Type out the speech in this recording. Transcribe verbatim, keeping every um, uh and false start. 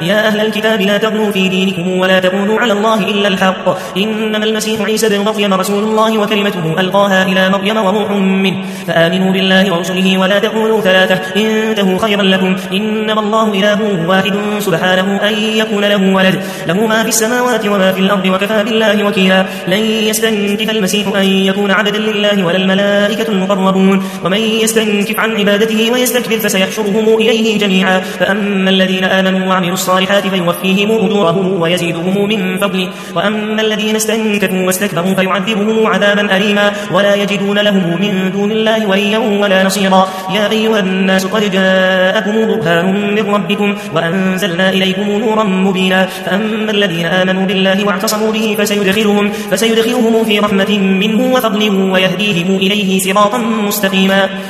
يا أهل الكتاب لا تغلوا في دينكم ولا تقولوا على الله إلا الحق إنما المسيح عيسى بن مريم رسول الله وكلمته ألقاها إلى مريم وروح منه فآمنوا بالله ورسله ولا تقولوا ثلاثة انتهوا خيرا لكم إنما الله إله واحد سبحانه أن يكون له ولد له ما في السماوات وما في الأرض وكفى بالله وكيلا لن يستنكف المسيح أن يكون عبدا لله ولا الملائكة المقربون ومن يستنكف عن عبادته ويستكبر فسيحشرهم إليه جميعا فأما الذين آمنوا وعملوا الصالحات فيوفيهم أجورهم ويزيدهم من فضله وأما الذين استنكفوا واستكبروا فيعذبهم عذابا أليما ولا يجدون لهم من دون الله وليا ولا نصيرا يا أيها الناس قد جاءكم برهان من ربكم وأنزلنا إليكم نورا مبينا فأما الذين آمنوا بالله واعتصموا به فسيدخلهم, فسيدخلهم في رحمة منه وفضل ويهديهم إليه صراطا مستقيما